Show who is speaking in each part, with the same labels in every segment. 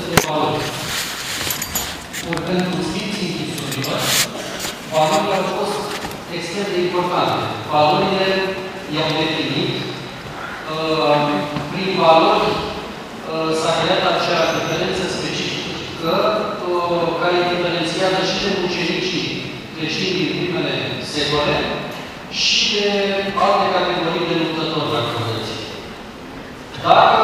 Speaker 1: de valori. Ori pentru Sfinții Închisorilor, valorile au fost extrem de importante. Valorile i-au definit. Prin valori s-a creat acea diferență specifică care diferențiază și de mucenicii creștini din primele secole și de alte categorii de luptători, dacă vreți. Dacă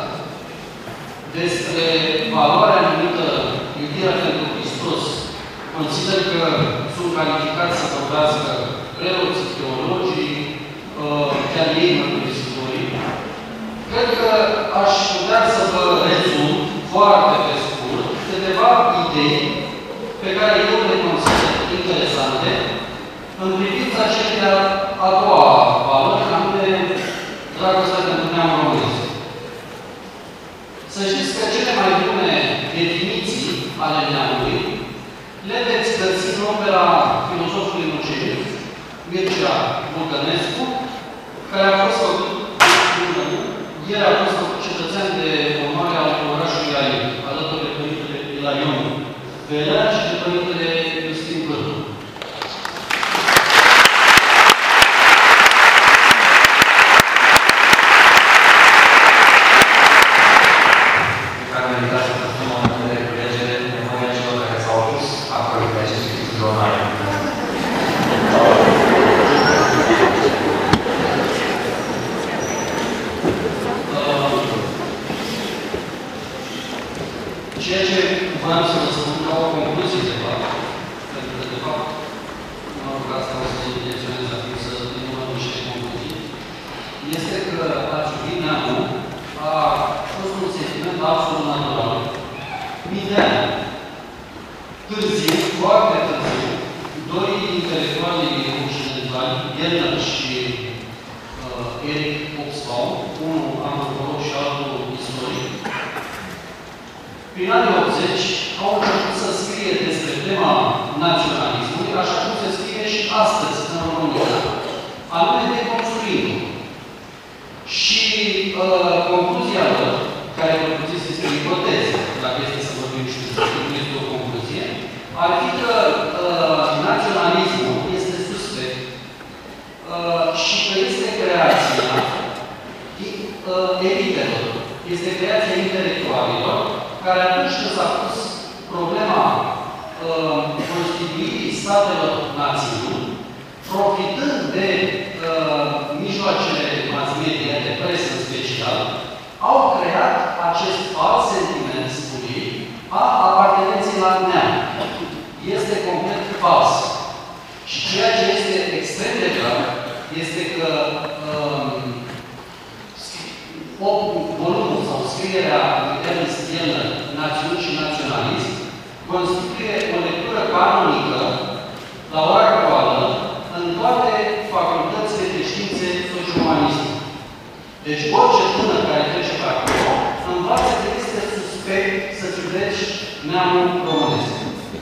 Speaker 1: despre valoarea numită iubirea pentru Hristos consider că sunt calificați să vorbească preoții, teologii, chiar ei mărturisitori, cred că aș putea să vă rezum foarte pe scurt câteva idei pe care eu le consider interesante în privința celei de-a doua valori, anume dragostea pentru neam românesc. Să știți că cele mai bune definiții ale neamului le veți găsi în opera filozofului mucenic, Mircea Bulgănescu, care a fost făcut, el a fost făcut cetățean de onoare al orașului Aion, alături de Părintele Ilarion Velea și de Părintele Iustin Cârlu. Ceea ce vreau să vă spun ca o concluzie, de fapt, pentru că, de fapt, mă rog, asta o să intenționez acum să nu mă niște concluzii, este că ați iubit neamul a fost un sentiment absolut natural. Mii de ani. Târziu, foarte târziu, doi intelectuali occidentali, Gerner și Eric Hobsbawm, unul antropolog și altul istoric, prin anii 80 au început să scrie despre tema naționalismului, așa cum se scrie și astăzi în România, anume deconstruindu-l. Și concluzia lor, care vă puteți este o ipoteză, dacă este să vorbim și nu este o concluzie, ar fi că naționalismul este suspect și că este creația elitelor, este creația intelectualilor, care atunci când s-a pus problema constituirii statelor națiuni, profitând de mijloacele mass media, de presă în special, au creat acest fals sentiment, spun ei, a apartenenței la neam. Este complet fals. Și ceea ce este extrem de grav este că volumul sau scrierea lui Ernst Jellner, Națiuni și Naționalism, constituie o lectură canonică la ora actuală în toate facultățile de științe socio-umaniste. Deci orice tânăr care trece pe acolo învață că este suspect să-ți iubești neamul românesc.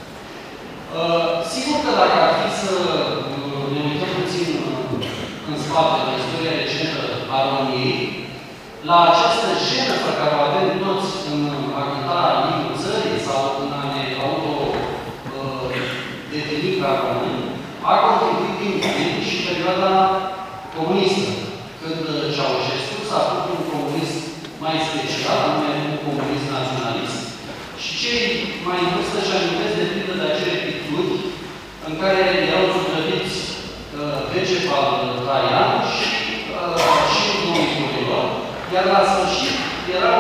Speaker 1: Sigur că dacă ar fi să ne uităm puțin în spate la istoria recentă a României, la această jenă pe care o avem toți în a cânta limba țării sau în a ne auto-defini ca români, a contribuit din plin și perioada comunistă, când Ceaușescu s-a făcut un comunist mai special, anume un comunist naționalist, și cei mai în vârstă și amintesc de pildă de acele picturi în care erau zugrăviți Decebal Traian și domnilor, iar la sfârșit erau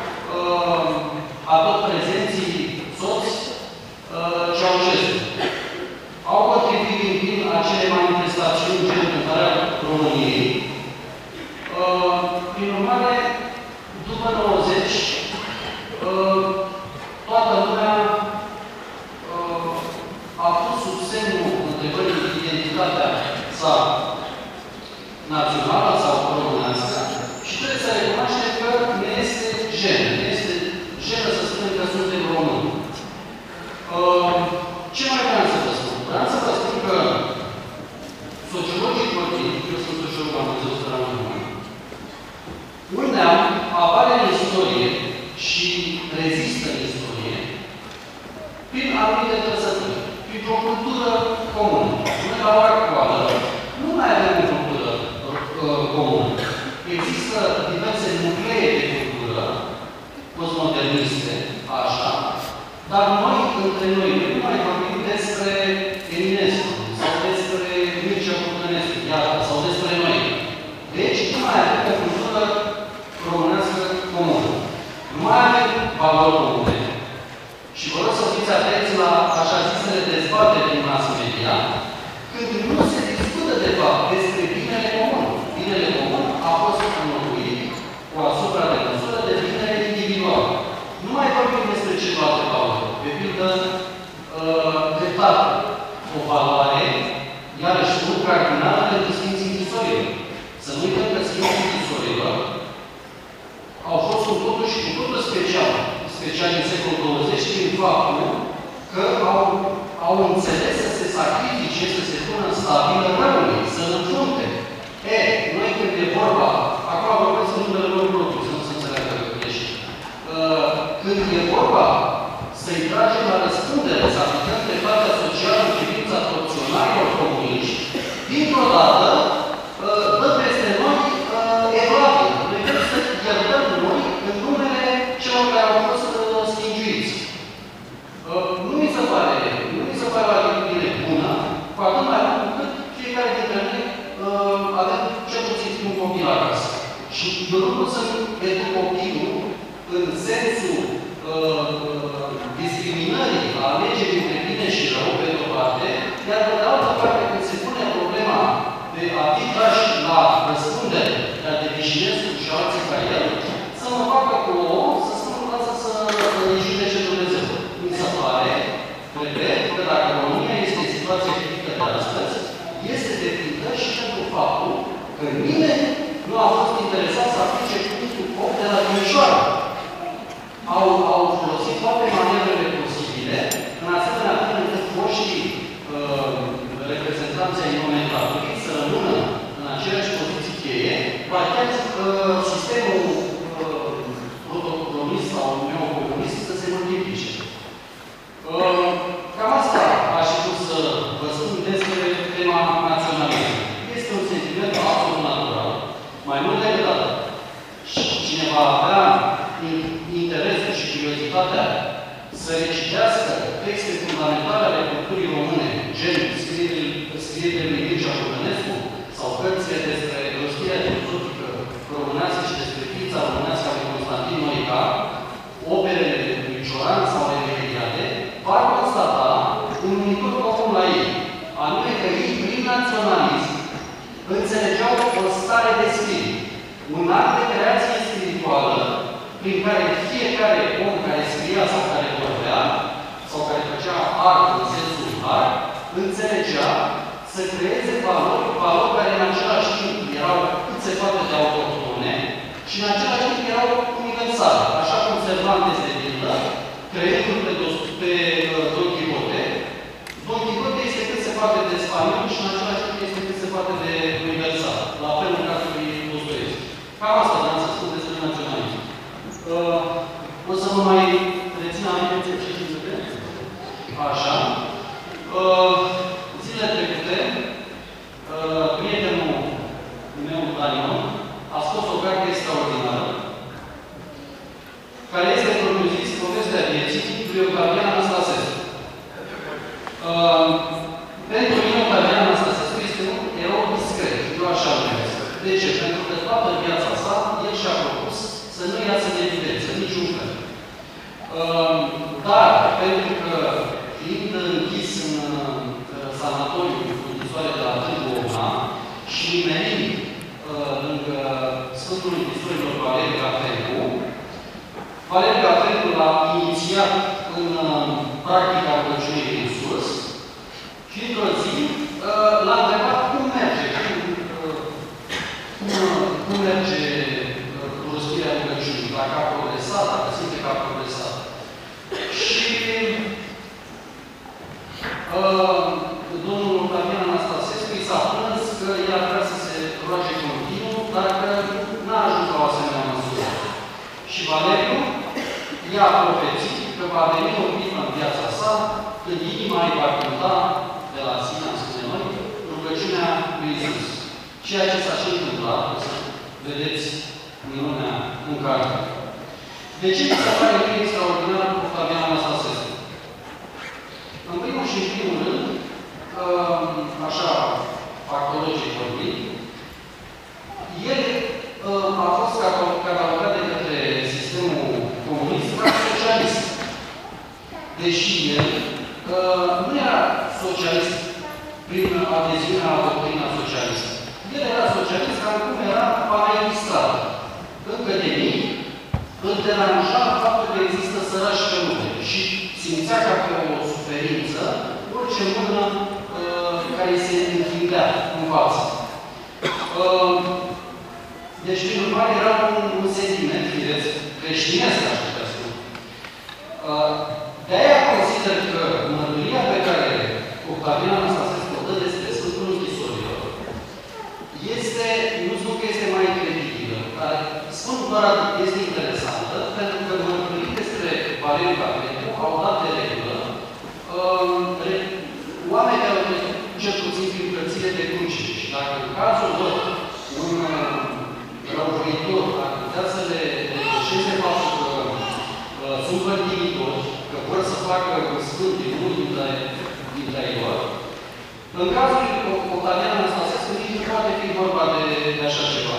Speaker 1: atot prezenții soți Ceaușescu. Au contribuit din plin acele manifestațiuni gen cântarea României. Prin urmare, după 90, toată lumea a pus sub semnul întrebării identitatea sa națională sau românească și trebuie să recunoaștem că ne este jenă. Ne este jenă să spunem că suntem români. Ce mai vreau să vă spun? Vreau să vă spun că sociologii valori comune. Și vă rog să fiți atenți la așa zisele dezbateri din mass media, când nu se discută de fapt despre binele comun. Binele comun a fost înlocuit cu asupra de măsură de binele individual. Nu mai vorbim despre celelalte valori. Pe pildă, dreptate. O valoare, iarăși nu cardinală pentru Sfinții Închisorilor. Să nu uităm că Sfinții Închisorilor au fost cu totul și cu totul special în secolul 20, prin faptul că au înțeles să se sacrifice, să se pună în stabilă răului, să-l înfrunte. Noi când e vorba, acum vorbesc în numele lor proprii, să nu se înțeleagă greșit. Când e vorba să-i tragem la răspundere, să aplicăm dreptatea socială în privința torționarilor comuniști, dintr-o dată, dă peste noi evlavie. Noi vrem să iertăm noi în numele celor care au fost stingiuiți. Nu mi se pare o atitudine bună, cu atât mai mult cât fiecare dintre noi avem cel puțin un copil acasă. Și eu nu pot să educ copilul în sensul discriminării, a alegerii între bine și rău, pe de-o parte, iar pe de altă parte, când se pune problema de a fi trași la răspundere, de a Devișinescu și alții ca el, să mă facă cu om, să spună lasă să îi judece Dumnezeu. Mi se pare, cred că dacă România este în situația critică de astăzi, este depindă și pentru faptul că nimeni nu a fost interesat să aplice punctul 8 de la Timișoara. Au folosit toate manevrele posibile, în asemenea fel încât foștii reprezentanții ai nomenclaturii să rămână în aceleași poziții cheie, ba chiar sistemul protocolonist sau neocolonist să se multiplice. Cam asta aș fi să vă spun despre tema naționalismului. Este un sentiment absolut natural, mai mult decât atât. Și cine va avea interesul și curiozitatea să recitească texte fundamentale ale culturii române, gen scrierile lui Mircea Bogdănescu sau cărțile despre rostirea filozofică românească și despre ființa românească a lui Constantin Noica, operele lui Cioran sau ale lui Eliade, va constata un unitor comun la ei, anume că ei, prin naționalism, înțelegeau o stare de spirit, un act de creație spirituală prin care fiecare om care scria sau care vorbea, sau care făcea art în sensul art, înțelegea să creeze valori care în același timp erau cât se poate de autohtone și în același timp erau universale. Așa cum Cervantes de pildă, creându-l pe Don Quixote, Don Quixote este cât se poate de spaniol și în același timp este cât se poate de universal. La fel în cazul lui Dostoevski. Cam asta vreau să spun despre naționalism. O să vă mai rețin aminte ce și zile. Așa. Zile trecute, prietenul meu, Daniel, a scos o carte extraordinară, care este propriu-zis povestea vieții lui Octavian Anastasescu. Pentru mine, Octavian Anastasescu este un erou discret. Eu așa numesc. De ce? Pentru că toată viața sa, el și-a propus să nu iasă de evidență, niciun fel. Dar, pentru că, fiind închis în sanatoriu cu închisoare de la Târgu Omna și nimerind lângă Sfântul Închisorilor Valeriu Gafencu, Valeriu Gafencu l-a inițiat în practica rugăciunii din sus și, într-o zi, l-a întrebat cum merge, cum merge rostirea rugăciunii, dacă a progresat, dacă simte că a progresat. Și domnul Octavian Anastasescu i s-a plâns că el vrea să se roage continuu, dar că n-a ajuns la o asemenea măsură. Și Valeriu i-a profețit că va veni o clipă în viața sa când inima îi va cânta de la sine, am spune noi, rugăciunea lui Iisus. Ceea ce s-a și întâmplat, o să vedeți minunea în carte. De ce mi se pare că e extraordinar Octavian Anastasescu? În primul și în primul rând, așa, factologic vorbind, el a fost catalogat de către sistemul comunist ca social deși el nu era socialist prin adeziunea la doctrina socialistă. El era socialist care cum era panenistrat. Încă de mic, îl deranja faptul că există sărași pe lume și simțea ca pe o suferință orice mână care se întindea în față. Deci, prin urmare, era un sentiment, fireț, creștinesc, aș putea spune. De-aia consider că mărturia pe care Octavian Anastasescu o dă despre Sfântul Închisorilor este, nu spun că este mai credibilă, dar spun doar este interesantă, pentru că mărturii despre Valeriu Capetru au dat de regulă oameni care au trecut cel puțin prin plățile de cruce. Și dacă în cazul lor un răuvoitor ar putea să le depășeze faptul că sunt părtinitori, că vor să facă sfânt din unul dintre ei lor, în cazul Octavian Anastasescu nici nu poate fi vorba de așa ceva.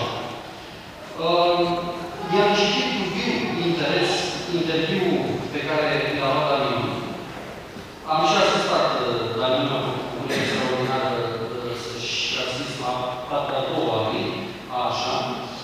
Speaker 1: I-am citit cu viu interes interviul pe care l-a luat Danilo. Am și asistat Danilo cu un extraordinar să-și transmis la partea a doua lui, așa.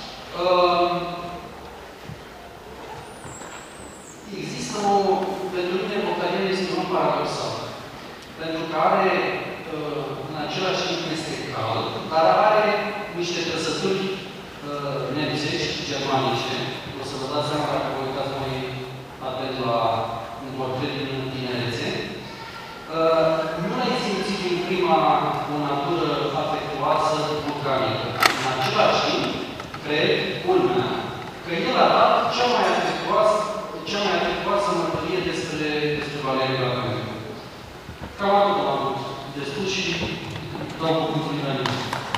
Speaker 1: Există pentru mine Octavian este un paradoxal. Pentru că are, în același timp este cald, dar are niște trăsături nemțești, germanice. O să vă dați seama dacă vă uitați mai atent la un portret din tinerețe. Nu l-ai simțit din prima o natură afectuoasă, vulcanică. În același timp, cred, culmea, că el a dat cea mai afectuoasă mărturie despre Valeriu Capetru. Cam atât am avut de spus și dau cuvântul înainte.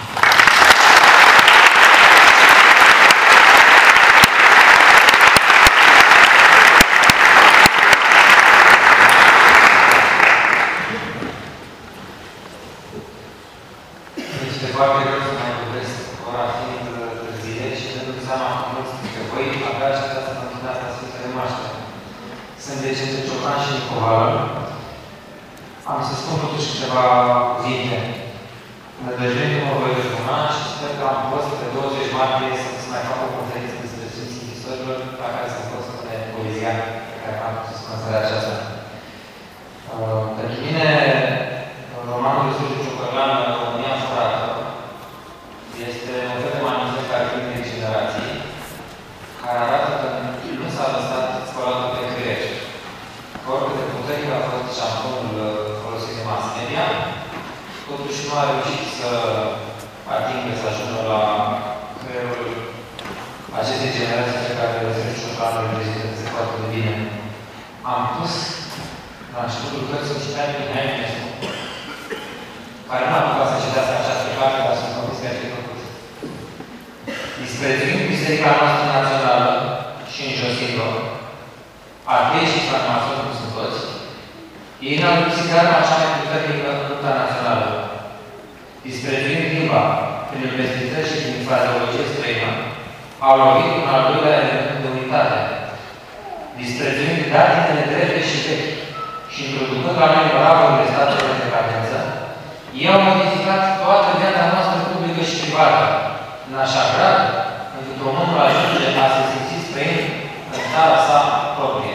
Speaker 2: Este foarte greu să mai vorbesc, ora fiind târzie și dându-mi seama că mulți dintre voi abia așteptați să continuați la Sfântă Remarște. Sunt Decențe Ciocan și Nicovală. Am să spun totuși câteva cuvinte. Nădăjduind că mă voi răzbuna și sper că am fost pe 20 martie să mai fac o conferință despre Sfinții Închisorilor, la care să pot spune poezia pe care am putut spune în seara aceasta. Pentru mine, romanul lui Sergiu Ciocărlan, România Furată, este un fel de manifest al primei generații, care arată că nu s-a lăsat spălatul pe creier. Că oricât de puternic a fost șamponul folosit de mass media, totuși nu a reușit să atingă, să ajungă la creierul acestei generații pe care Sergiu Ciocărlan îl reprezintă foarte de bine. Am pus la începutul cărții un citat din Mihai Eminescu, care nu a apucat să citească această carte, dar sunt convins că ar fi făcut. Disprețuind biserica noastră națională și înjosind-o, atei și farmacioni cum sunt toți, ei n-au lipsit arma cea mai puternică în lupta națională. Disprețuind limba prin investitări și prin frazeologie străină, au lovit un al doilea element de unitate. Disprețuind datinele drepte și vechi și introducând la noi moravurile statelor de decadență, ei au modificat toată viața noastră publică și privată, în așa grad, încât românul ajunge a se simți străin în țara sa proprie.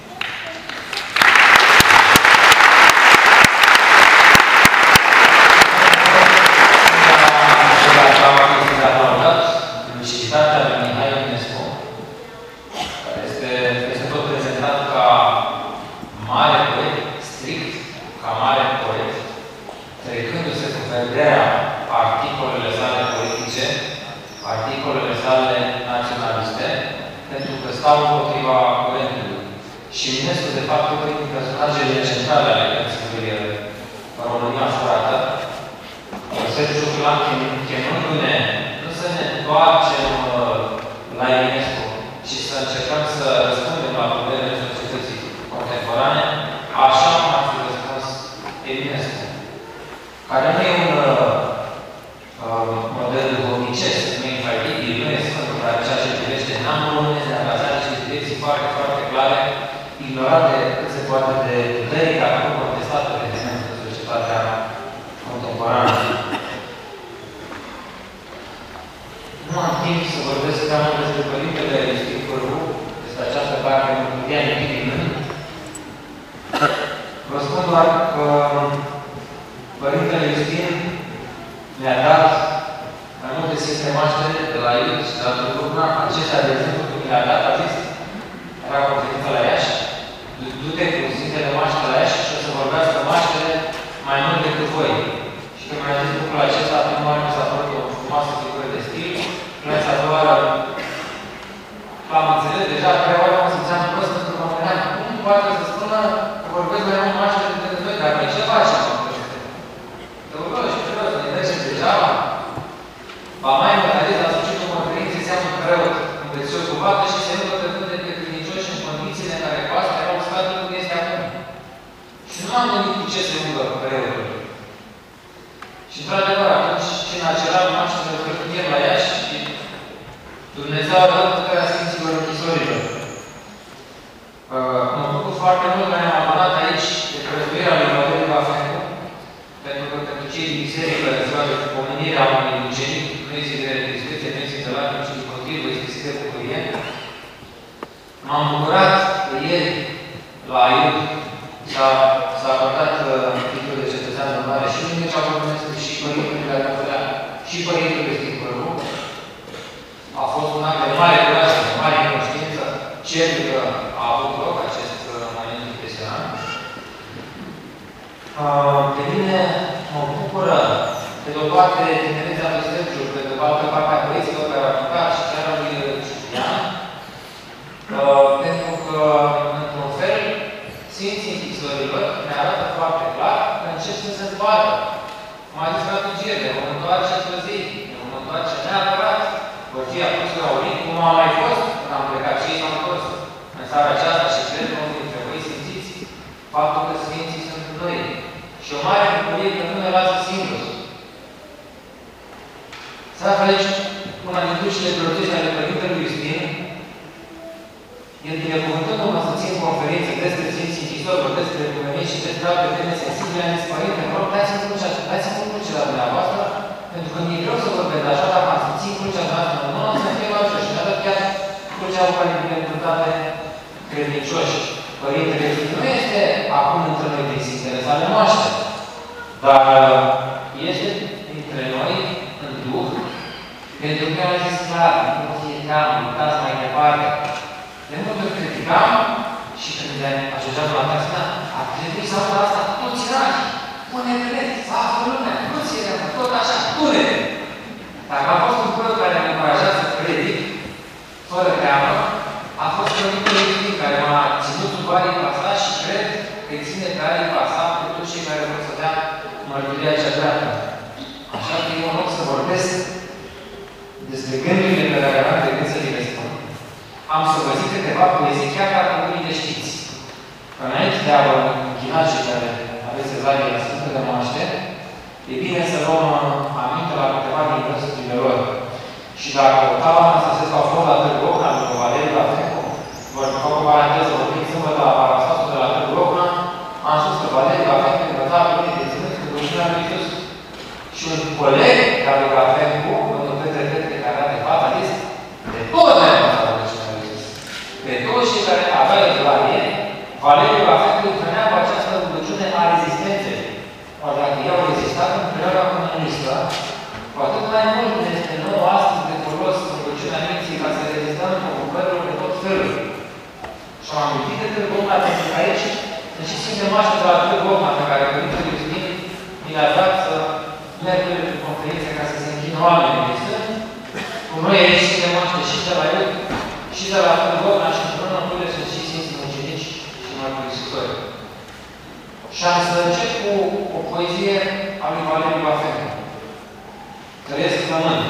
Speaker 2: Luciditatea lui Mihai Eminescu, care este tot prezentat ca mare poet, strict, ca mare poet, trecându-se cu vederea articolele sale politice, articolele sale naționaliste, pentru că stau împotriva curentului. Și Eminescu, de fapt, e unul din personajele centrale ale cărții România Furată. Sergiu Ciocărlan, chemându-ne nu să ne întoarcem la Eminescu, ci să încercăm să răspundem la problemele societății contemporane, așa cum a fi răspuns Eminescu, care nu e un model duhovnicesc, nu e infalibil, nu e sfânt, dar ceea ce privește neamul românesc, ne-a lăsat niște direcții foarte, foarte clare ignorate cât se poate de putere, care a fost contestată evident în societatea contemporană. Nu am timp să vorbesc prea mult despre Părintele Iustin Cârvu, despre această carte Multidia Nimic. Vă spun doar că Părintele Iustin mi-a dat mai multe sistemaște de la el și de la Târguna. Acestea, de exemplu, când mi-a dat, a zis, era conferință la Iași, du-te cu Sfintele Maște la Iași și o să vorbească maștele mai mult decât voi. Și când mi-a zis lucrul acesta, prima oară mi s-a părut o frumoasă figură de stil. Vreau să doua oară l-am înțeles deja, a treia oară mă simțeam prost pentru că mă gândeam cum poate să spună că vorbesc mai mult maștele decât voi, dar noi ce facem? Te urmă și trebuie să ne mergeți degeaba. Ba mai mult, a zis, la sfârșitul conferinței seamănă preot, învețios cu vată și se rugă pe de credincioși în condițiile în care cu asta erau sfate cum este acum. Și nu m-am gândit cu ce se rugă preotul. Și într-adevăr, atunci când a cerat maștele de la Iași și Dumnezeu a dat puterea Sfinților Închisorilor. Mă bucur foarte mult că ne-am adunat aici de prăzduirea lui Valeriu Bafencu, pentru că pentru cei din biserică de ziua de pomenirea unui ucenic, nu este de discuție, nu este de lacrimi, ci din potrivă, este de bucurie. M-am bucurat că ieri la IUD s-a acordat titlul de cetățean de mare și lui Mircea Vorbănescu și Părintele care a făcut și Părintele Iustin Cârvu. A fost un act de mare curaj, de mare conștiință, cert că a avut loc acest moment impresionant. Pe mine mă bucură, pe de-o parte, tinerețea lui Sergiu, pe de-o altă parte a băieților care au aplicat și chiar a lui Ciulian, pentru că, într-un fel, Sfinții Închisorilor ne arată foarte clar că încep să se întoarcă. Cum a zis Strategie, vom întoarce spre zi, vom întoarce neapărat, vor fi atunci la Olimp, cum a mai fost când am plecat și ei s-au întors în seara aceasta și cred că unul dintre voi simțiți faptul că Sfinții sunt în noi. Și o mare bucurie că nu ne lasă singuri. Se află aici una din dușile proteste ale Părintelui Iustin. El binecuvântându-mă să țin conferință despre Sfinții Închisorilor, despre Dumnezeu și despre alte teme sensibile, am zis, Părinte, mă rog, dați-mi crucea la dumneavoastră, pentru că mi-e greu să vorbesc așa, dacă am să țin crucea dumneavoastră, nu am să fie la așa. Și mi-a dat chiar crucea cu care binecuvântate credincioși. Părintele Iustin nu este acum între noi din Sfintele sale moaște, dar este între noi în Duh, pentru că a zis clar, nu vă fie teamă, uitați mai departe. De multe ori criticam și când ajungeam la casă, ar trebui să aud asta toți rași, pune-te, să află lumea, toți erau, tot așa, pune-te! Dacă a fost un preot care m-a încurajat să predic, fără teamă, a fost Părintele Iustin care m-a ținut sub arii pasa și cred că îi ține pe arii pasa pe toți cei care vor să dea mărturia cea dreaptă. Așa că e un loc să vorbesc despre gândurile pe care am de gând să vi le spun. Am să vă zic câteva poezii, chiar dacă unii le știți. Înainte de a vă închina cei care aveți rezervare la Sfântele Moaște, e bine să luăm aminte la câteva din versurile lor. Și dacă Octava Anastasescu a fost la Târgu Ocna, după Valeriu Bafencu, vor fac o paranteză, vorbim sâmbătă la Parastasul de la Târgu Ocna, am spus că Valeriu Bafencu învăța pe unii de ținut cu rugăciunea lui Iisus. Și un coleg care lui Bafencu, domnul Petre Petre, care era de față, a zis, de toți ne-am învățat rugăciunea lui Iisus. Pe toți cei care aveau izolare, Valeriu Bafencu îi hrănea cu această rugăciune a rezistenței. Ori dacă ei au rezistat în perioada comunistă, cu atât mai mult ne este nouă astăzi de folos rugăciunea minții ca să rezistăm provocărilor de tot felul. Și am amintit de Târgu Ocna, pentru că aici sunt și Sfinte Moaște de la Târgu Ocna, pe care Părintele Iustin mi le-a dat să merg pe conferințe ca să se închină oamenii de sunt. Cu noi aici Sfinte Moaște și de la el, și de la Târgu Ocna, și împreună cu ele sunt și Sfinții Mucenici și mărturisitori. Și am să încep cu o poezie a lui Valeriu Bafencu. Trăiesc flămând.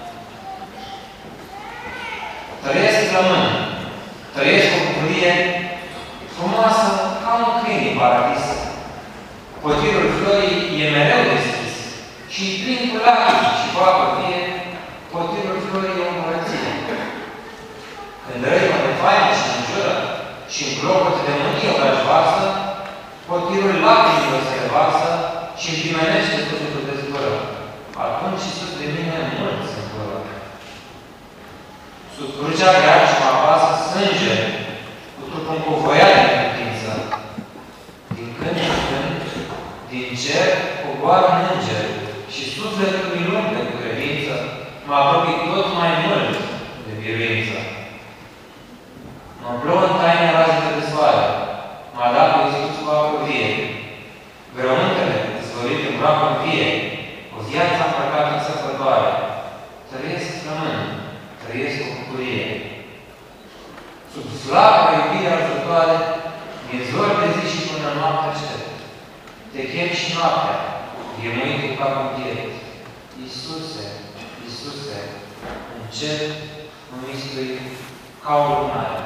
Speaker 2: Trăiesc flămând. Trăiesc o bucurie frumoasă ca un câine în paradis. Potirul florii e mereu deschis și plin cu lacrimi și cu apă vie, potirul florii e o împărăție. Când răi mă de faină și mă jură și și în clopăte de mânie își varsă, potirul lacrimilor se revarsă și împimenește sufletul de zbără. Atunci Iisus de mine mult se zbără. Sub crucea grea și mă apasă sânge, cu trupul încovoiat de neputință. Din când în când, din cer, coboară un înger și sufletul mi lumpe cu credință, mă apropii tot mai mult de biruință. Mă plouă în taine razele de soare, m-a dat pe Iisus cu apă vie. Grământele, zvărit în groapă în vie, o viață îmbrăcată în sărbătoare. Trăiesc flămând, trăiesc cu bucurie. Sub slava iubirea arzătoare, din zor de zi și până noapte aștept. Te chem și noaptea, ghemuit cu capul în piept. Iisuse, Iisuse, încet mă mistui ca o lunare.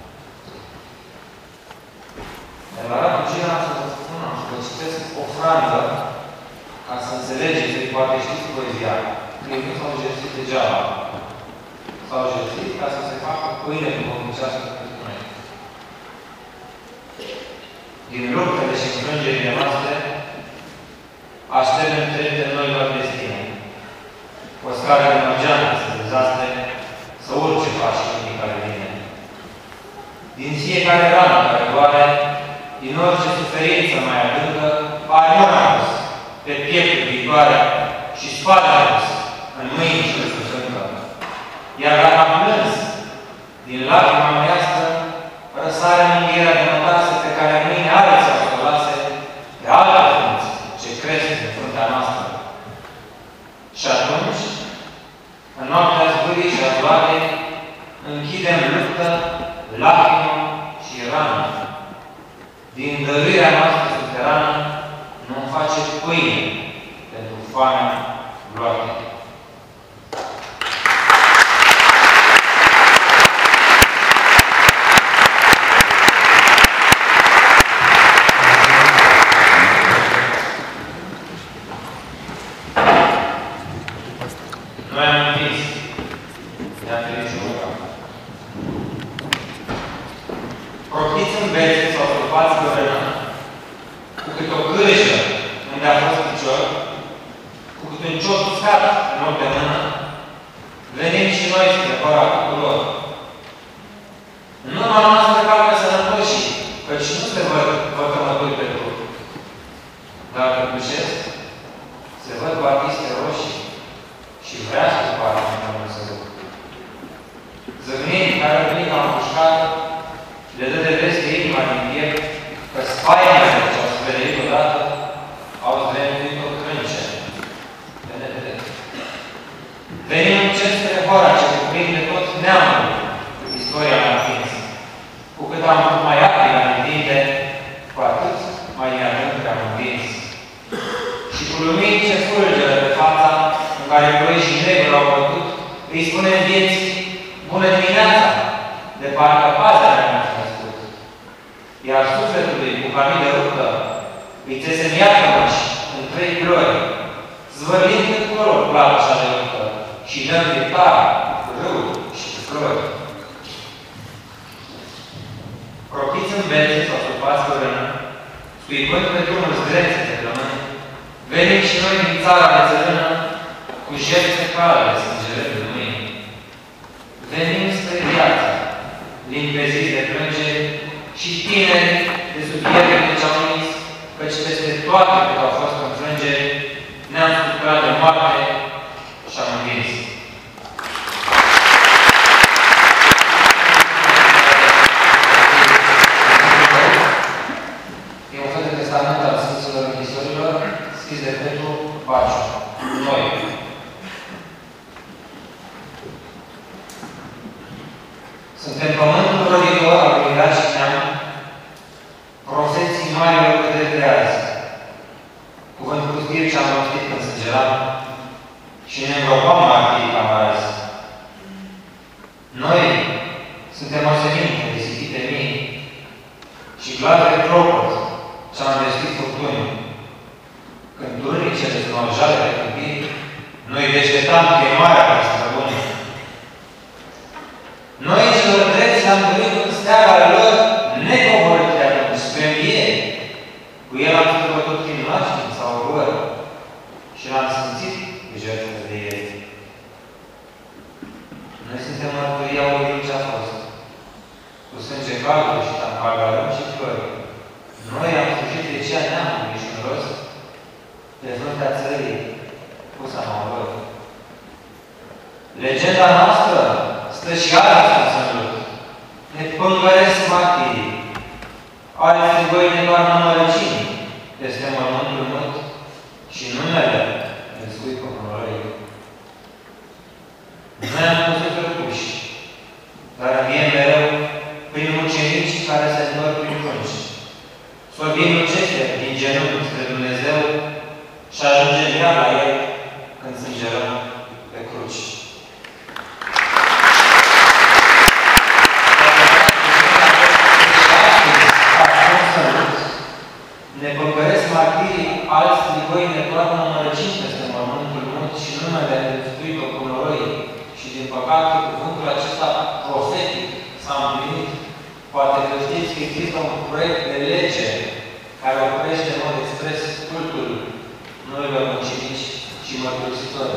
Speaker 2: Dar la Radu Gira am să vă spun, am să vă citesc o franță ca să înțelegeți, că poate știți poezia, că ei nu s-au jertfit degeaba. S-au jertfit ca să se facă pâine duhovnicească pentru noi. Din luptele și înfrângerile noastre, așteptăm trepte noi la destine. O scară de mărgeană să dezastre, să urce pașii unii care vine. Din fiecare rană care doare, din orice suferință mai adâncă, armura a pus pe pieptul viitoare și spada a pus în mâini și răsufâncă. Iar dacă am plâns, din lacrima măiastră, răsare mânghiera de mătase pe care mâine alții o să lase de alte frunți ce cresc în fruntea noastră. Și atunci, în noaptea zburii și azoare, închidem luptă, lacrimă și rană. Din dăruirea noastră subterană nu-mi face pâine pentru foamea gloate. Noi am învins. Ne-am venit și Proftiți în bețe sau surpați pe vremă, cu câte o cârjă unde a fost picior, cu câte un ciot uscat în loc de mână, venim și noi spre fără tuturor. În urma noastră calcă sănătoșii, căci nu se văd vătămături pe trup. Dar căpușesc, se văd batiste roșii și vrea să pară în sărut. Zăgnii care au venit la împușcată, le dă de veste inima din piept, că spaimele ce-au sfădărit odată au zdremuit o crânce. Venim în cer spre hora ce cuprinde tot neamul istoria mea atins. Cu cât am fost mai apri la mintinte, cu atât mai adânc am învins. Și cu lumini ce fulgeră pe fața, în care ploi și negru au bătut, îi spunem vieții, bună dimineața, de parcă paza ne-a născut. Iar sufletului cu camii de ruptă, îi țesem iartă-măși în trei culori, zvârlind cât color plată așa de ruptă, și dăm vietare, râu și flori. Propiți în bețe sau surpați pe rână, scuipând pe drumul zdrențe de plămâni, venim și noi din țara de țărână, cu jertfe cale sângerând în mâini. Venim spre viață, limpeziți de plângeri și tineri de sub pierdere ce-au unis, căci peste toate cât au fost înfrângeri, ne-am scuturat de moarte și am învins. E un fel de testament al Sfinților Închisorilor, scris de Petru Baciu. Noi. Suntem pământul roditor al lui Irac și Neam, profeții marilor căderi de azi. Cuvânt pustir ce-am rostit când sângeram și ne îngropăm martirii cam azi. Noi suntem oseminte, risipite mii și glave de clopot ce-am vestit furtuni. Când turnicele sunt orjale de câmpii, noi deșteptam chemarea pe străbuni. Noi celor drepți am dorit în steaga lor alburi și tambalgarăm și flori. Noi am fugit de cea neamului și în rost, de fruntea țării pusă în omor. Legenda noastră stă și alții în lut. Ne pângăresc martirii. Alții voi ne doar numărăcini peste mormântul mult și numele ne scui cu onorării. Noi am fost răpuși, dar înviem mereu prin mucenici care se întorc prin crunci. Sorbim lucete din genunchi spre Dumnezeu și ajungem iar la El când sângerăm pe cruci. Ne păcăresc martirii, alți strigoi ne toarnă mărăcini peste mormântul mult și numele ne destui pe cunoroi. Și din păcate, cuvântul acesta profetic s-a împlinit. Poate că știți că există un proiect de lege care oprește în mod expres cultul noilor mucenici și mărturisitori.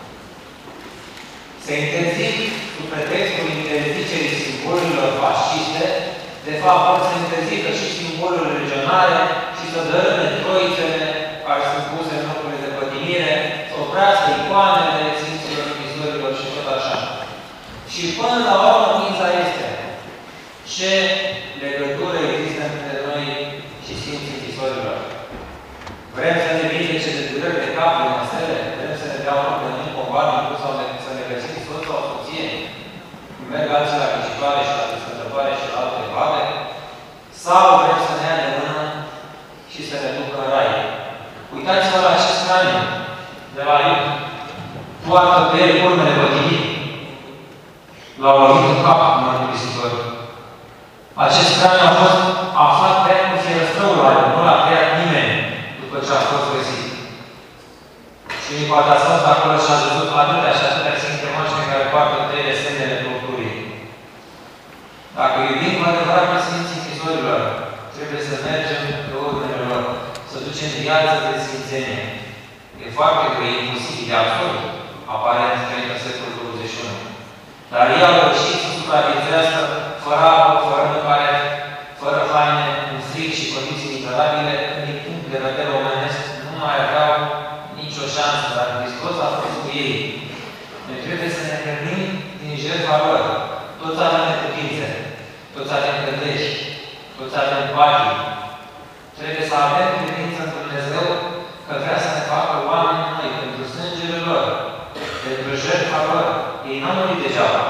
Speaker 2: Se interzic sub pretextul interzicerii simbolurilor fasciste, de fapt, vor să interzică și simbolurile regionale și să dărâme troițele care sunt puse în locurile de pătimire, să oprească icoanele Sfinților Închisorilor și tot așa. Și până la urmă, mința este: ce legătură există între noi și Sfinții Închisorilor? Vrem să ne vindece de dureri de cap, de măsele? Vrem să ne dea un loc de mâini cu un bar în plus sau să ne găsim soț sau soție? Merg alții la căcitoare și la desfătătoare și la alte babe? Sau vrem să ne ia de mână și să ne ducă în rai? Uitați-vă la acest craniu de la Iud. Poartă pe el urmele pătimii. L-au lovit în cap mărturisitori. Acest craniu a fost aflat pe el cu fierăstrăul, nu l-a tăiat nimeni după ce a fost găsit. Și unii poate ați fost acolo și ați văzut atâtea și atâtea sfinte moaște care poartă pe ele semnele torturii. Dacă iubim cu adevărat pe Sfinții Închisorilor, trebuie să mergem pe urmele lor, să ducem viața de sfințenie. E foarte greu, e imposibil, de absurd, aparent, în secolul 21. Dar ei au reușit să supraviețuiască fără apă, fără mâncare, fără haine, în fric și condiții miserabile, din punct de vedere omenesc, nu mai aveau nicio șansă, dar Hristos a fost cu ei. Noi trebuie să ne hrănim din jertfa lor. Toți avem neputințe, toți avem cădești, toți avem patii. Trebuie să avem credință în Dumnezeu că vrea să ne facă oameni noi pentru sângele lor, pentru jertfa lor. Ei n-au murit degeaba.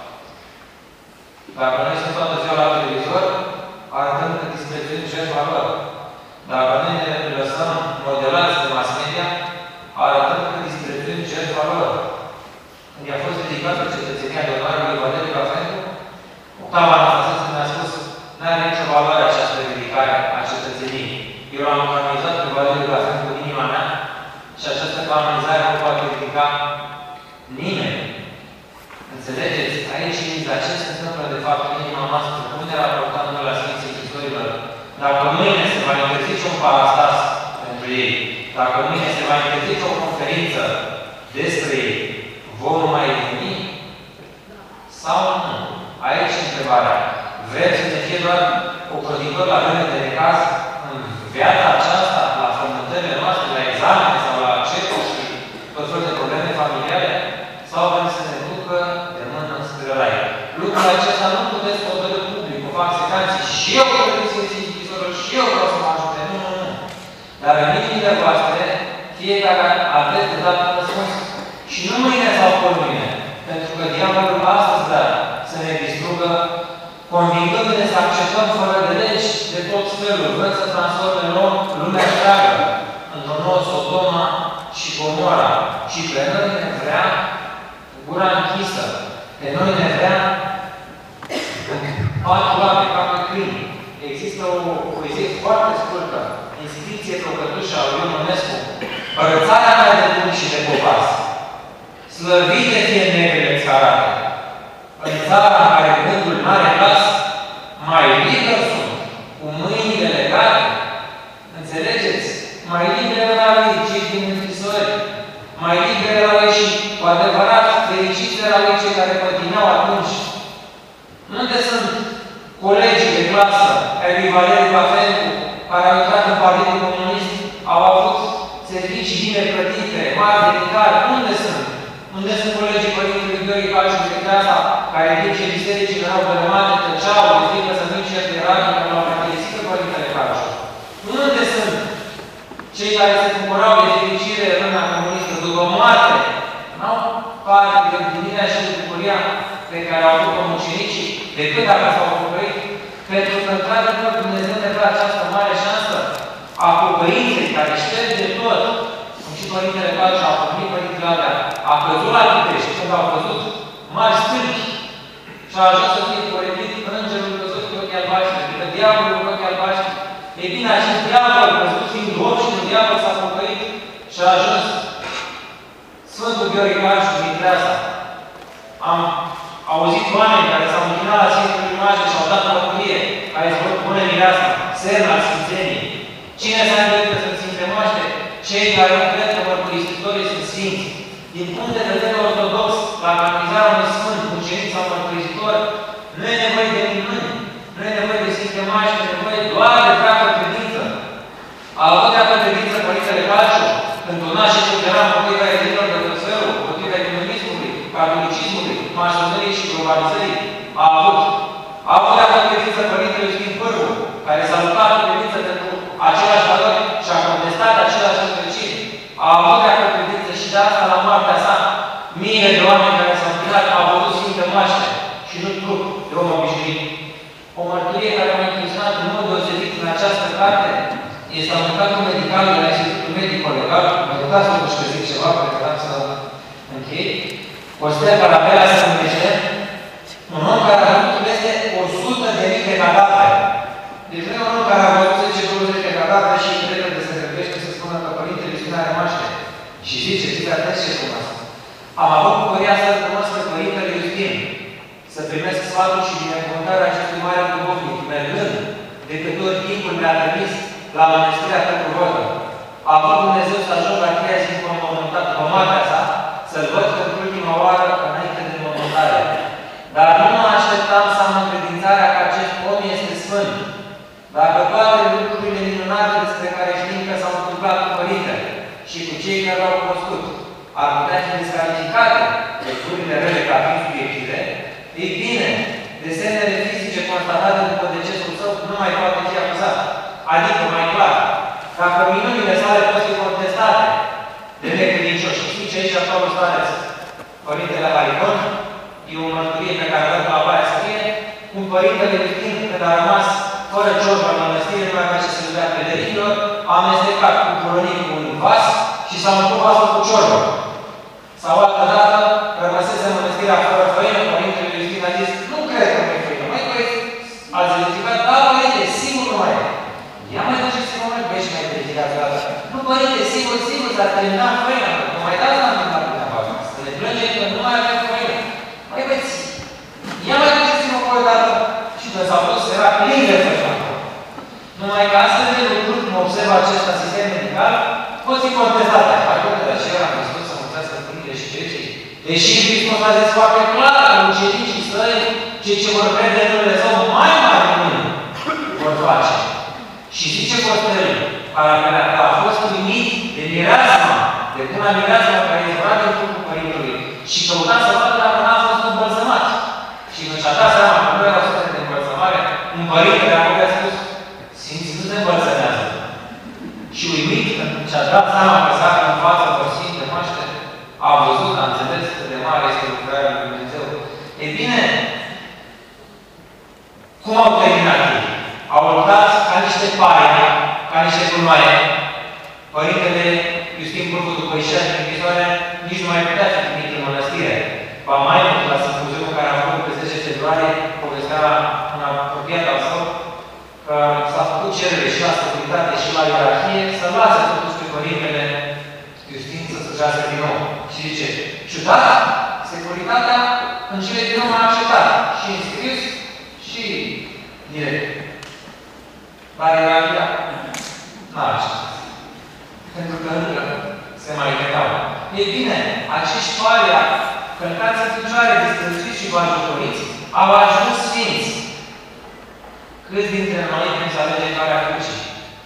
Speaker 2: Dacă noi suntem toată ziua la televizor, arătăm că disprețuim jertfa lor. Dacă noi ne lăsăm modelați de mass media, arătăm că disprețuim jertfa lor. Când i-a fost ridicată cetățenia de onoare lui Valeriu Gafencu, Octava Anastasescu mi-a spus: n-are nicio valoare această ridicare a cetățeniei. Eu l-am canonizat pe Valeriu Gafencu în inima mea și această canonizare nu poate ridica nimeni. Înțelegeți? Aici miza. Ce se întâmplă de fapt în inima noastră? Cum ne raportăm noi la Sfinții Închisorilor? Dacă mâine se va interzice un parastas pentru ei, dacă mâine se va interzice o conferință despre ei, vom mai veni? Sau nu? Aici e întrebarea. Vreți să ne fie doar ocrotitori la vreme de necaz în viața aceasta, la frământările noastre, la examene sau la cercuri și tot felul de probleme familiale? Sau vrem să ne ducă de mână spre rai? Lucrul acesta nu puteți hotărî public, cu fac secanții. Și eu trebuie să Sfinții Închisorilor și eu vreau să mă ajute. Nu, nu, nu. Dar în inimile voastre, fiecare aveți de dat un răspuns. Și nu mâine sau pe mâine. Pentru că diavolul astăzi vrea să ne distrugă, convingându-ne să acceptăm fără de legi de tot felul, vrând să transforme lumea întreagă într-o nouă Sodoma și Gomora. Și pe noi ne vrea gura închisă. Pe noi ne vrea patru oameni, ca pe câini. Există o poezie foarte scurtă, inscripție procătușă a lui Ionescu: Părățarea mea de bun și de popas, slăvite fie negrele țarate. În țara în care gândul n-are glas, mai liber sunt, cu mâinile legate. Înțelegeți? Mai liber erau ei cei din închisori. Mai liber erau ei și, cu adevărat, fericiți erau ei cei care pătineau atunci. Unde sunt colegii de clasă, ai Valeriu Bafencu, care au intrat în Partidul Comunist, au avut servicii bine plătite, mari dedicare. Unde sunt? Unde sunt colegii Părintelui Gheorghe Calciu de clasa, care în timp ce bisericile erau bărămate, tăceau, de frică să nu-i cer de radio, că l-au caracteristic pe Părintele Calciu? Unde sunt cei care se bucurau de fericire în lumea comunistă după moarte? N-au parte de împlinirea și de bucuria pe care au avut-o mucenicii, decât dacă s-au pocăit. Pentru că, într-adevăr, Dumnezeu ne dă această mare șansă a pocăinței care șterge tot. Cum și Părintele Calciu a pocăit Părintele Alea, a căzut la Pitești, când au văzut mari stâlpi și a ajuns să fie poredit îngerul căzut cu ochii albaștri, adică diavolul cu ochii albaștri. E bine, acest diavol, căzut fiind om și un diavol s-a pocăit și a ajuns Sfântul Gheorghe Calciu din Treasa. Am auzit oameni care s-au închinat la Sfântul Imagine și au dat mărturie, care îi spun bună mireasă, semn al Sfințenii. Cine s-a întâlnit să Sfinte Moaște? Cei care nu cred că mărturisitori sunt sfinți. Din punct de vedere ortodox, la canonizarea unui sfânt, mucenic sau mărturisitor, nu e nevoie de minuni, nu e nevoie de Sfinte Moaște, e nevoie doar de dreaptă credință. A avut dreaptă credință Părintele Calciu, când urma și sugera împotriva eretilor de tot felul, împotriva economismului, catolicismului, mașonării și globalizării. A avut dreaptă credință Părintele Sfânt Pârvu, care s-a luptat cu credință pentru aceleași valori și a contestat același răzbăcini. A avut dreaptă credință și de asta la moartea sa, miile de oameni care s-au închinat au văzut Sfinte Moaște și nu trup de om obișnuit. O mărturie care m-a impresionat în mod deosebit în această carte este avocatul medical de la Institutul Medico-Legal. Mă rugați să vă zic ceva, preferam să închei. Costel Carabela se numește un om care a văzut peste 100.000 de cadavre. Deci nu e un om care a văzut 10-20 de cadavre și crede de se grăbește să spună că Părintele Iustin are maște. Și zice, fiți atenți ce cunosc. Am avut bucuria să-l cunosc pe Părintele Iustin, să primesc sfatul și binecuvântarea acestui mare duhovnic, mergând de câte ori timpul mi-a trimis la Mănăstirea Tăcu Rodă. A avut Dumnezeu să ajung la 3 zi după mormântat, după moartea sa, să-l văd pentru ultima oară înainte de mormântare. Dar nu mă așteptam să am încredințarea că acest om este sfânt. Dacă toate lucrurile minunate despre care știm că s-au întâmplat cu Părintele și cu cei care l-au cunoscut ar putea fi descalificate de lucrurile rele ca fiind subiective, ei bine, desenele fizice constatate după decesul său nu mai poate fi acuzat. Adică, mai clar, dacă minunile sale pot fi contestate de necredincioși, știți ce aici acolo stareți? Părintele Haricon, e o mărturie pe care o la Baia scrie, cum Părintele Iustin, când a rămas fără ciorbă în mănăstire, nu mai avea ce să le dea prederilor, a amestecat cu puronic cu un vas și s-a umplut vasul cu ciorbă. Sau altă dată, rămăsese în mănăstirea fără făină, Părintele Iustin a zis, nu cred că nu e făină, mai băieți, ați verificat, da, Părinte, sigur nu mai e. Ia mai duceți-vă mai băieți și mai verificați la dată. Nu, Părinte, sigur, s-a terminat făină, nu mai dați la mine la dumneavoastră. Să ne plângeți că nu mai avem făină. Mai băieți, ia mai duceți-vă o dată. Și când s-au dus, era plin de făină. Numai că astfel de lucruri, cum observă acest sistem medical, pot fi contestate. Hai, de aceea am Hristos să mântească pâinile și crecii. Deși Hristos a zis foarte clar că ucenicii săi, cei ce vor crede în Dumnezeu, mai mari minuni vor face. Și zice Costel, care a fost uimit de mireasma, de buna mireasma care izbora din trupul Părintelui și căuta să vadă dacă n-a fost îmbălzămat. Și când și-a dat seama că nu erau sute de îmbălzămare, un părinte care a spus, Sfinții nu se îmbălzămează. Și uimit, când și-a dat seama că s-a în fața vor Sfinte Moaște, a văzut, a înțeles cât de mare este lucrarea lui Dumnezeu. E bine, cum au terminat ei? Au luptat ca niște paie, ca niște culmaie. Părintele Iustin Pârvu, după ieșirea din închisoare, nici nu mai putea fi primit în mănăstire. Ba mai mult, la simpozionul care a făcut pe 10 februarie, povestea un apropiat al său, că s-a făcut cerere și la securitate și la ierarhie să lasă totuși pe Părintele Iustin să slujească din nou. Și zice, ciudat, securitatea în cele din nou a acceptat. Și înscris și direct. Dar ierarhia n-a acceptat. Pentru că încă se mai gândeau. Ei bine, acești paria, călcați în picioare, distrăzuiți și bajotoriți, au ajuns sfinți. Câți dintre noi vrem să alegem calea crucii?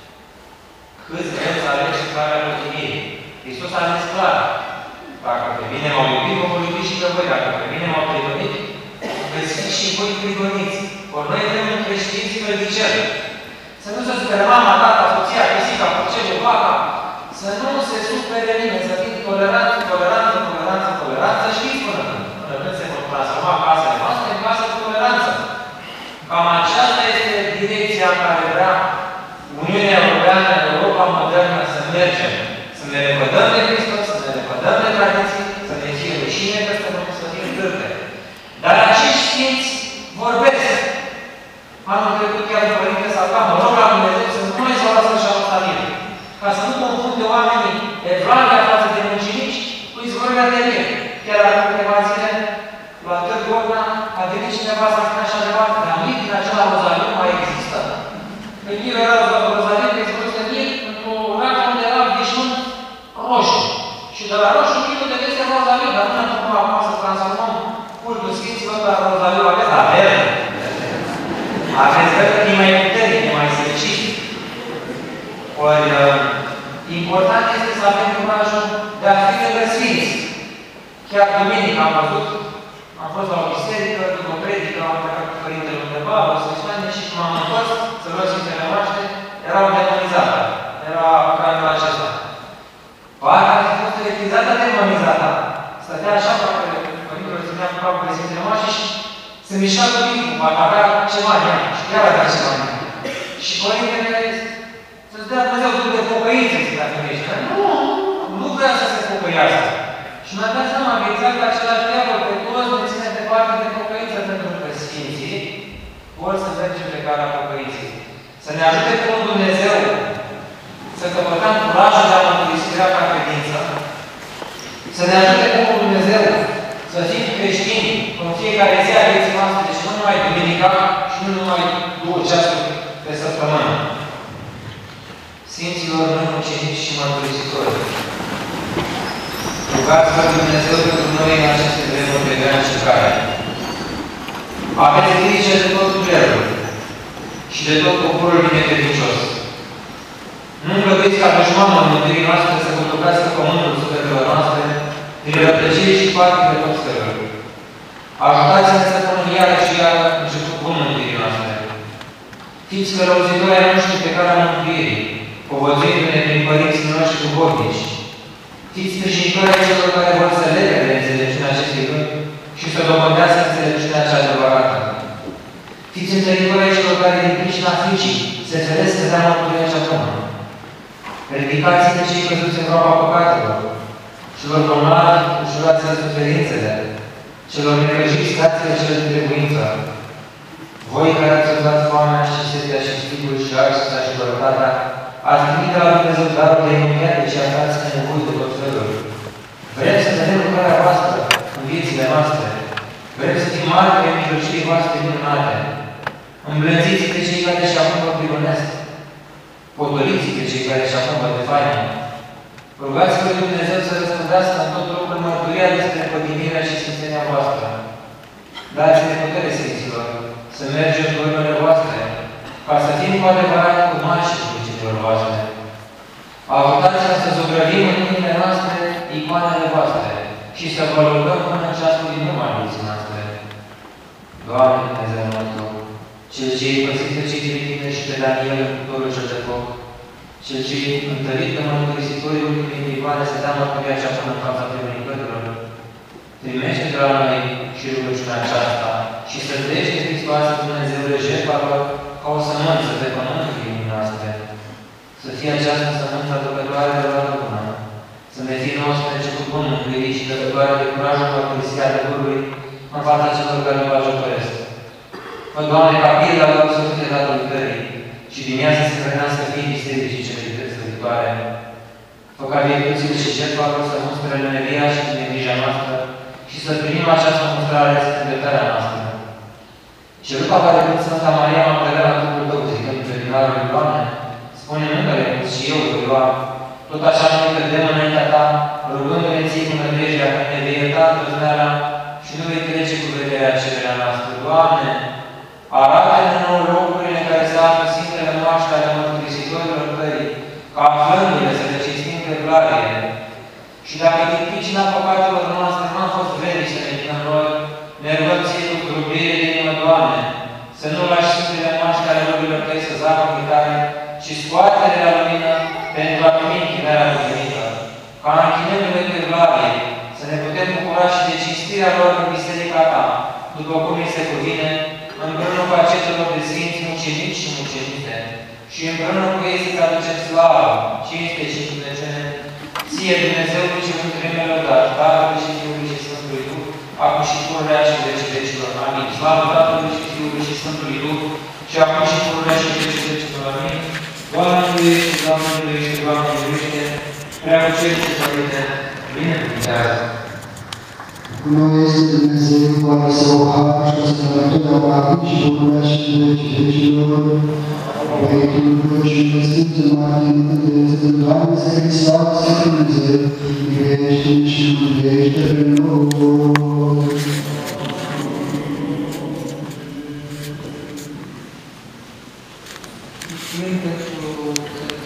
Speaker 2: Câți vrem să alegem calea pătimirii? Iisus a zis clar. Dacă pe mine m-au iubit, vă vor iubi și pe voi. Dacă pe mine m-au prigonit, veți fi și voi prigoniți. Ori noi vrem un creștin spăldicel. Să nu se supere mama, tata, soția, pisica, porcelul, vaca. Să nu se supere nimeni, să fim toleranță, toleranță, toleranță, toleranță. Știți până când se vor transforma casele noastre în casă de toleranță. Cam aceasta este direcția în care vrea Uniunea Europeană, Europa modernă să mergem. Să ne repădăm de Hristos, să ne repădăm de tradiții, să ne fie rușine peste noi, să fie cârpe. Dar acești sfinți vorbesc. Anul trecut chiar Părinte Salva, mă rog la Dumnezeu să nu mai se lasă așa o stabilie. Ca să nu confunde oamenii Evlavia față de mucenici cu izvorârea de mie. Chiar acum câteva zile, la Târgu Orna, a venit cineva să spune așa ceva, dar mie din acela rozariu nu mai există. În mie era rozariu că explose mie într-o orașă unde era vișun roșu. Și de la roșu mie de este rozariu, dar nu ne-am făcut acum să transformăm cultul Sfinților la rozariu, aveți la verde. Aveți verde că e mai puternic, e mai sfârșit. Ori, important este să avem curajul de a fi lângă Sfinți. Chiar duminică am văzut, am fost la o biserică, după o predică, am plecat cu Părintele undeva, o sfârșitoare, și când m-am întors să văd Sfintele noastre, erau demonizate. Era canul acesta. Parcă ar fi fost electrizată demonizată. Stătea așa, parcă Părintele ținea cu capul de Sfintele noastre și se mișca cu timpul, parcă avea ceva în ea. Și chiar avea ceva în ea. Și Părintele să-ți dea Dumnezeu de pocăință, spunea femeia. Nu vrea să se pocăiască. Și mi-a dat seama că exact același diavol pe toți ne ține departe de pocăință, pentru că Sfinții vor să mergem pe calea pocăinței. Să ne ajute cu Dumnezeu să căpătăm curajul de a mărturisirea ca credință, să ne ajute cu Dumnezeu să fim creștini în fiecare zi a vieții noastre, deci nu numai duminica și nu numai 2 ceasuri pe săptămână. Sfinților, noi mucenici și mărturisitori, rugați-vă Dumnezeu pentru noi în aceste vremuri de grea încercare. Aveți grijă de tot clerul și de tot poporul binecredincios. Nu îngăduiți ca dușmanul mântuirii noastre să cutucească pământul sufletelor noastre prin rătăciri și patimi de tot felul. Ajutați-ne să punem iară și iară început bun mântuirii noastre. Fiți călăuzitori ai noștri pe calea mântuirii, povățuindu-ne prin părinții noștri duhovnici. Fiți sprijinitori ai celor care vor să lege de înțelepciunea acestei lumi și să dobândească înțelepciunea cea adevărată. Fiți întăritori ai celor care din pricina fricii se feresc de teama mântuirea cea bună. Ridicați-ne cei căzuți în groapa păcatelor, celor bolnavi, ușurați-le suferințele, celor necăjiți, dați-le cele de trebuință. Voi care ați udat foamea și setea și sticul și arșa și bărătatea, ați primit de la Dumnezeu darul de imunitate și aflați-ne nevoi de tot felul. Vrem să vedem lucrarea voastră în viețile noastre. Vrem să fim martori în mijlocirii voastre minunate. Îmblânziți pe cei care și acum vă prigonesc. Potoliți pe cei care și acum vă defaimă. Rugați-vă lui Dumnezeu să răspândească în tot locul mărturia despre pătimirea și sfințenia voastră. Dați-ne putere, Sfinților, să mergem cu urmele voastre, ca să fim cu adevărat urmași și slujitorilor voastre. Ajutați-ne să zugrăvim în inimile noastre icoanele voastre și să vă rugăm până în ceasul din urma vieții noastre. Doamne Dumnezeu nostru, Cel ce i-ai păzit pe cei tine și pe Daniel în cuptorul cel de foc, Cel ce i-ai întărit pe mărturisitorii ultimii icoane să dea mărturia cea până în fața prevenicărilor, primește de la noi și rugăciunea aceasta și să trăiește Hristoasă Dumnezeule jertfa lor ca o sămânță pe pământul inimii noastre. Să fie această sămânță aducătoare de roadă bună, să ne fie nouă spre început bun mântuirii și dătătoare de curajul mărturisirii adevărului în fața celor care nu ajutoresc. Fă, Doamne, ca pilda lor să fie Tatălui Tării și din ea să se hrănească fiii bisericii cele străvitoare. Fă ca virtuțile și jertfa lor să mustre lăneria și din grija noastră și să primim această mustrare spre dreptarea noastră. Și după care când Sfânta Maria Magdalena în Duhul Tău, zicând felinarului, Doamne, spune numele cum și eu voi lua, tot așa noi cădem înaintea Ta, rugându-ne Ție cu nădejdea că ne vei ierta trăzneala și nu vei trece cu vederea cererea noastră. Doamne, arată-ne nouă locurile în care era duminică, ca în închinările perglare, să ne putem bucura și de cinstirea lor în biserica ta, după cum este cuvine, împreună cu acetelor de sfinți mucenici și mucenite, și împreună cu ei să-ți aducem slavă, cinste și Dumnezeu, ție Dumnezeului și mântuimelor, dar Tatălui și Fiului și Sfântului Duh, acum și pururea și vecii vecilor. Amin. Slavă Tatălui și Fiului și Sfântului Duh, și acum și pururea și vecii vecilor. Amin. Doamne miluiește, Doamne miluiește, Doamne miluiește, prea cucerite Părinte, binecuvântează.
Speaker 3: Cu noi este Dumnezeu, care să o har și o să întotdeauna și pururea și vecii vecilor. Păitul rugăciune Sfântul Martin, Dumnezeu, Doamne, să Hristos, Dumnezeu, miluiește și mântuiește pe noi.